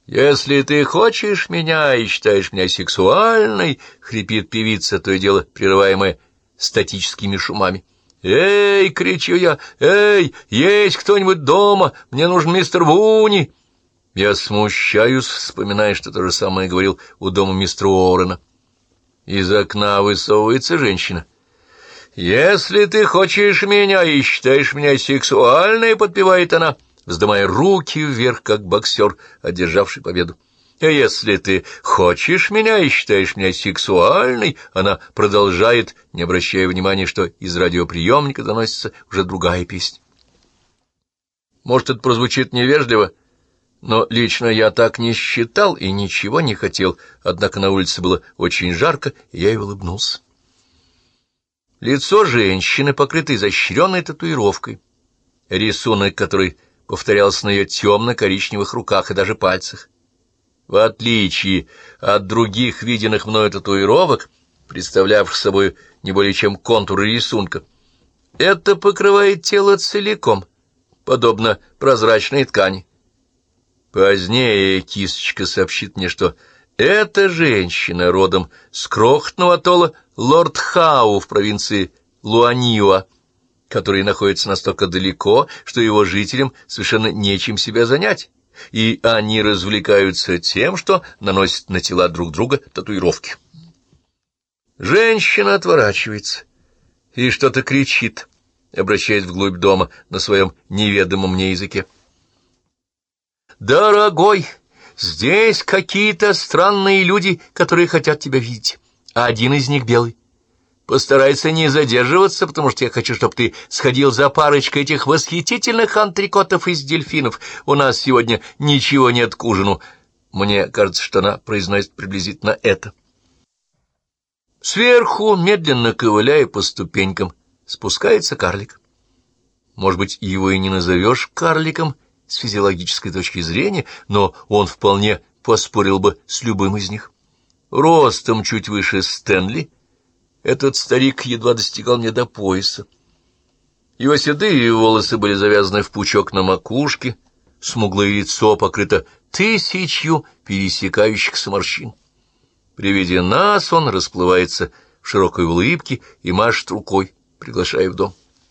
«Если ты хочешь меня и считаешь меня сексуальной», — хрипит певица, то и дело прерываемое статическими шумами. «Эй!» — кричу я. «Эй! Есть кто-нибудь дома? Мне нужен мистер Вуни!» Я смущаюсь, вспоминая, что то же самое говорил у дома мистера Уоррена. Из окна высовывается женщина. «Если ты хочешь меня и считаешь меня сексуальной», — подпевает она, вздымая руки вверх, как боксер, одержавший победу. «Если ты хочешь меня и считаешь меня сексуальной», — она продолжает, не обращая внимания, что из радиоприемника доносится уже другая песня. Может, это прозвучит невежливо, но лично я так не считал и ничего не хотел, однако на улице было очень жарко, и я и улыбнулся. Лицо женщины, покрыто изощренной татуировкой, рисунок которой повторялся на ее темно-коричневых руках и даже пальцах. В отличие от других виденных мною татуировок, представлявших собой не более чем контуры рисунка, это покрывает тело целиком, подобно прозрачной ткани. Позднее кисточка сообщит мне, что эта женщина родом с крохотного атолла Лорд-Хау в провинции Луаниуа, который находится настолько далеко, что его жителям совершенно нечем себя занять, и они развлекаются тем, что наносят на тела друг друга татуировки. Женщина отворачивается и что-то кричит, обращаясь вглубь дома на своем неведомом мне языке. «Дорогой, здесь какие-то странные люди, которые хотят тебя видеть, а один из них белый. Постарайся не задерживаться, потому что я хочу, чтобы ты сходил за парочкой этих восхитительных антрикотов из дельфинов. У нас сегодня ничего нет к ужину». Мне кажется, что она произносит приблизительно это. Сверху, медленно ковыляя по ступенькам, спускается карлик. Может быть, его и не назовешь карликом с физиологической точки зрения, но он вполне поспорил бы с любым из них. Ростом чуть выше Стэнли, этот старик едва достигал мне до пояса. Его седые волосы были завязаны в пучок на макушке, смуглое лицо покрыто 1000 пересекающихся морщин. При виде нас он расплывается в широкой улыбке и машет рукой, приглашая в дом.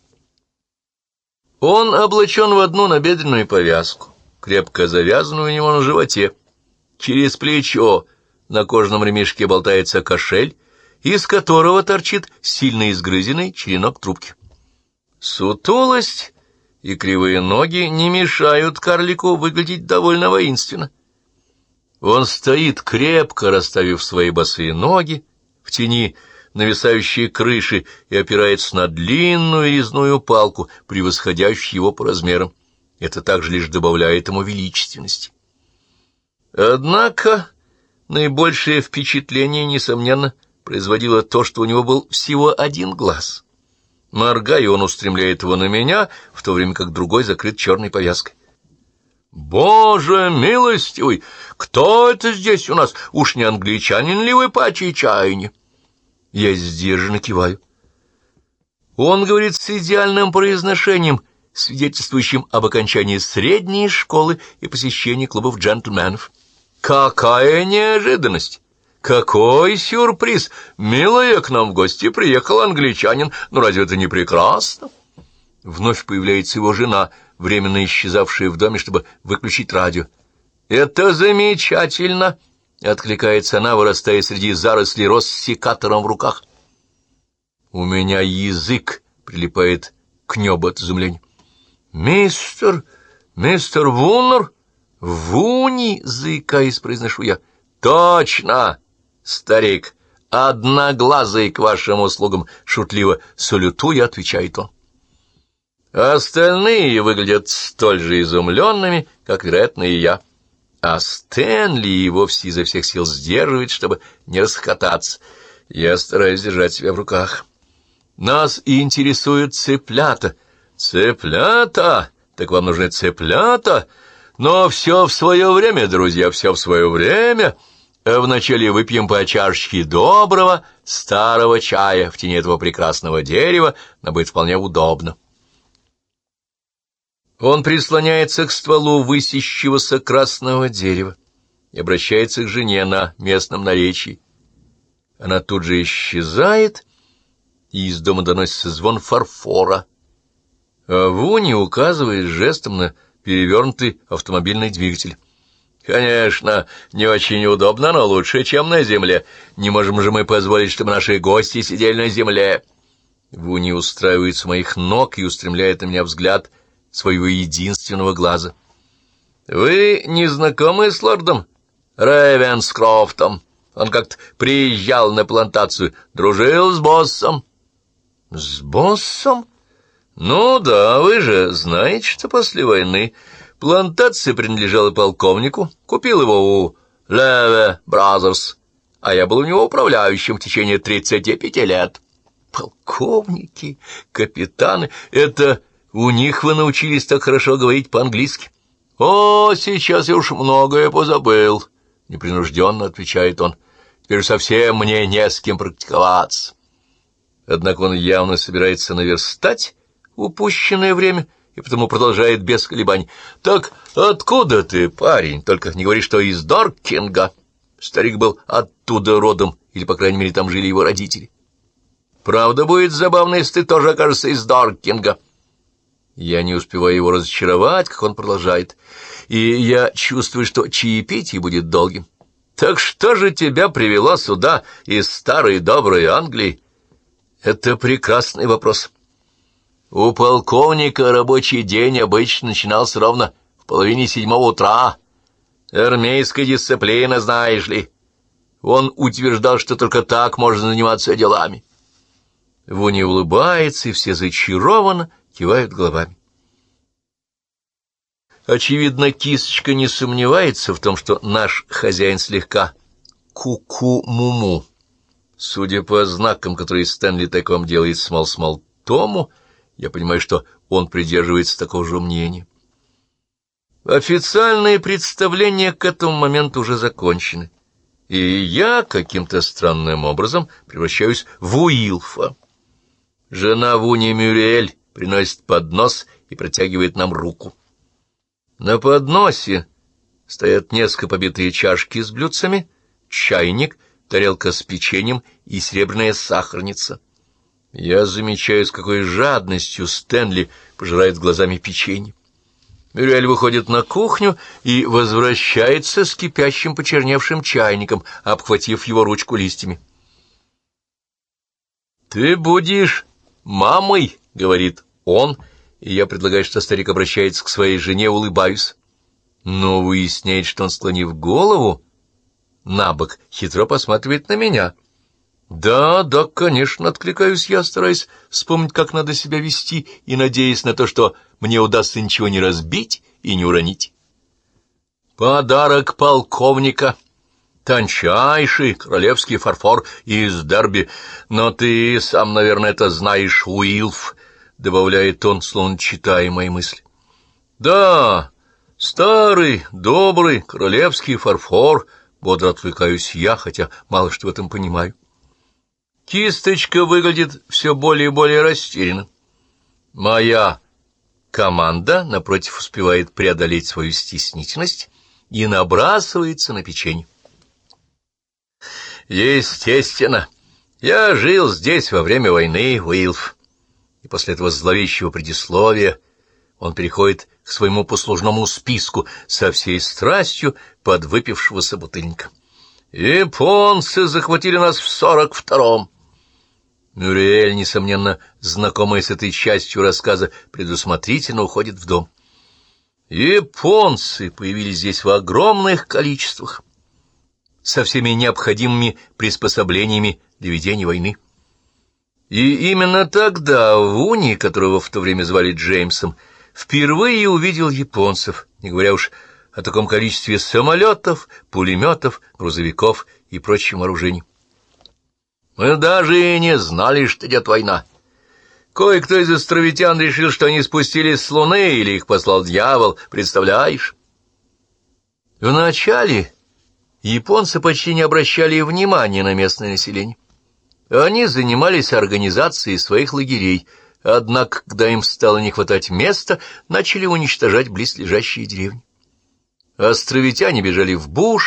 Он облачен в одну набедренную повязку, крепко завязанную у него на животе. Через плечо на кожаном ремешке болтается кошель, из которого торчит сильно изгрызенный черенок трубки. Сутулость и кривые ноги не мешают карлику выглядеть довольно воинственно. Он стоит, крепко расставив свои босые ноги в тени нависающей крыши, и опирается на длинную резную палку, превосходящую его по размерам. Это также лишь добавляет ему величественности. Однако наибольшее впечатление, несомненно, производило то, что у него был всего один глаз. Моргая, он устремляет его на меня, в то время как другой закрыт черной повязкой. «Боже милостивый! Кто это здесь у нас? Уж не англичанин ли вы по чаяния?» Я сдержанно киваю. Он говорит с идеальным произношением, свидетельствующим об окончании средней школы и посещении клубов джентльменов. «Какая неожиданность! Какой сюрприз! Милая, к нам в гости приехал англичанин. Ну разве это не прекрасно?» Вновь появляется его жена, временно исчезавшая в доме, чтобы выключить радио. «Это замечательно!» — откликается она, вырастая среди зарослей роз с секатором в руках. У меня язык прилипает к небу от изумления. «Мистер Вуннер? Вуни?» — заикаясь, произношу я. «Точно, старик, одноглазый к вашим услугам!» — шутливо салютуя, отвечает он. Остальные выглядят столь же изумленными, как, вероятно, и я. А Стэнли и вовсе изо всех сил сдерживает, чтобы не расхохотаться. Я стараюсь держать себя в руках. Нас интересуют цыплята. Цыплята? Так вам нужны цыплята? Но все в свое время, друзья, все в свое время. Вначале выпьем по чашечке доброго старого чая в тени этого прекрасного дерева, но будет вполне удобно. Он прислоняется к стволу высящегося красного дерева. и обращается к жене на местном наречии. Она тут же исчезает, и из дома доносится звон фарфора. А Вуни указывает жестом на перевернутый автомобильный двигатель. «Конечно, не очень удобно, но лучше, чем на земле. Не можем же мы позволить, чтобы наши гости сидели на земле». Вуни устраивается у моих ног и устремляет на меня взгляд своего единственного глаза. «Вы не знакомы с лордом Рейвенскрофтом? Он как-то приезжал на плантацию, дружил с боссом». «С боссом? Ну да, вы же знаете, что после войны плантация принадлежала полковнику, купил его у Леве Бразерс, а я был у него управляющим в течение 35 лет». «Полковники, капитаны, это у них вы научились так хорошо говорить по-английски?» «О, сейчас я уж многое позабыл», — непринужденно отвечает он. «Теперь совсем мне не с кем практиковаться». Однако он явно собирается наверстать упущенное время и потому продолжает без колебаний. «Так откуда ты, парень? Только не говори, что из Доркинга». Старик был оттуда родом, или, по крайней мере, там жили его родители. «Правда, будет забавно, если ты тоже окажешься из Доркинга». Я не успеваю его разочаровать, как он продолжает, и я чувствую, что чаепитие будет долгим. «Так что же тебя привело сюда из старой доброй Англии?» «Это прекрасный вопрос. У полковника рабочий день обычно начинался ровно в 6:30 утра. Армейская дисциплина, знаешь ли. Он утверждал, что только так можно заниматься делами». Вуни улыбается, и все зачарованно кивают головами. Очевидно, кисточка не сомневается в том, что наш хозяин слегка ку-ку-му-му. Судя по знакам, которые Стэнли тайком делает смал-смал Тому, я понимаю, что он придерживается такого же мнения. Официальные представления к этому моменту уже закончены, и я каким-то странным образом превращаюсь в Уилфа. Жена Вуни Мюриэль приносит поднос и протягивает нам руку. На подносе стоят несколько побитые чашки с блюдцами, чайник, тарелка с печеньем и серебряная сахарница. Я замечаю, с какой жадностью Стэнли пожирает глазами печенье. Мюриэль выходит на кухню и возвращается с кипящим почерневшим чайником, обхватив его ручку листьями. «Ты будешь мамой», — говорит он, и я предлагаю, что старик обращается к своей жене, улыбаюсь. Но выясняет, что он, склонив голову набок, хитро посматривает на меня. «Да, да, конечно», — откликаюсь я, стараясь вспомнить, как надо себя вести, и надеясь на то, что мне удастся ничего не разбить и не уронить. «Подарок полковника. Тончайший королевский фарфор из Дерби. Но ты сам, наверное, это знаешь, Уилф», — добавляет он, словно читая мои мысли. «Да, старый, добрый королевский фарфор», — бодро отвлекаюсь я, хотя мало что в этом понимаю. Кисточка выглядит все более и более растерянно. Моя команда, напротив, успевает преодолеть свою стеснительность и набрасывается на печенье. «Естественно, я жил здесь во время войны, Уилф». И после этого зловещего предисловия он переходит к своему послужному списку со всей страстью подвыпившего собутыльника. «Японцы захватили нас в 42-м». Мюриэль, несомненно, знакомая с этой частью рассказа, предусмотрительно уходит в дом. Японцы появились здесь в огромных количествах, со всеми необходимыми приспособлениями для ведения войны. И именно тогда Вуни, которого в то время звали Джеймсом, впервые увидел японцев, не говоря уж о таком количестве самолетов, пулеметов, грузовиков и прочим вооружений. Мы даже и не знали, что идет война. Кое-кто из островитян решил, что они спустились с Луны или их послал дьявол, представляешь? Вначале японцы почти не обращали внимания на местное население. Они занимались организацией своих лагерей, однако, когда им стало не хватать места, начали уничтожать близлежащие деревни. Островитяне бежали в буш,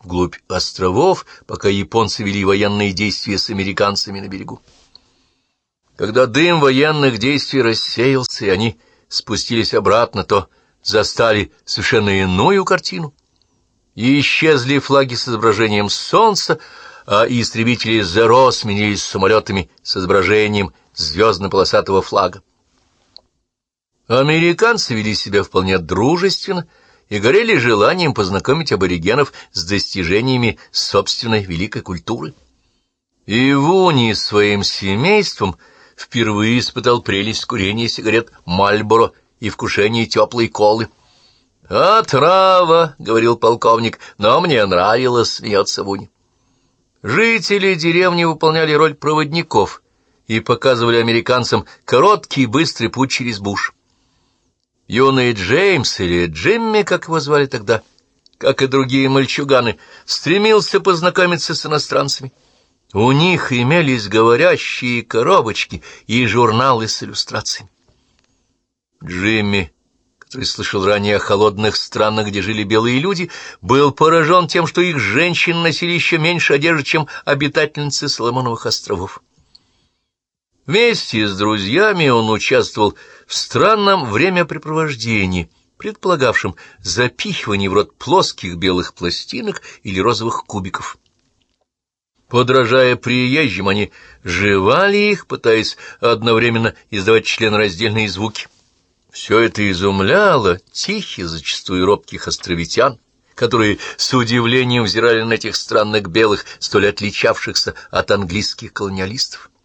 вглубь островов, пока японцы вели военные действия с американцами на берегу. Когда дым военных действий рассеялся, и они спустились обратно, то застали совершенно иную картину. И исчезли флаги с изображением солнца, а истребители «Зеро» сменились самолетами с изображением звездно-полосатого флага. Американцы вели себя вполне дружественно и горели желанием познакомить аборигенов с достижениями собственной великой культуры. И Вуни с своим семейством впервые испытал прелесть курения сигарет «Мальборо» и вкушения теплой колы. «Отрава», — говорил полковник, — «но мне нравилось», — смеется Вуни. Жители деревни выполняли роль проводников и показывали американцам короткий быстрый путь через буш. Юный Джеймс, или Джимми, как его звали тогда, как и другие мальчуганы, стремился познакомиться с иностранцами. У них имелись говорящие коробочки и журналы с иллюстрациями. Джимми, который слышал ранее о холодных странах, где жили белые люди, был поражен тем, что их женщины носили еще меньше одежды, чем обитательницы Соломоновых островов. Вместе с друзьями он участвовал в странном времяпрепровождении, предполагавшем запихивание в рот плоских белых пластинок или розовых кубиков. Подражая приезжим, они жевали их, пытаясь одновременно издавать членораздельные звуки. Все это изумляло тихих, зачастую робких островитян, которые с удивлением взирали на этих странных белых, столь отличавшихся от английских колониалистов.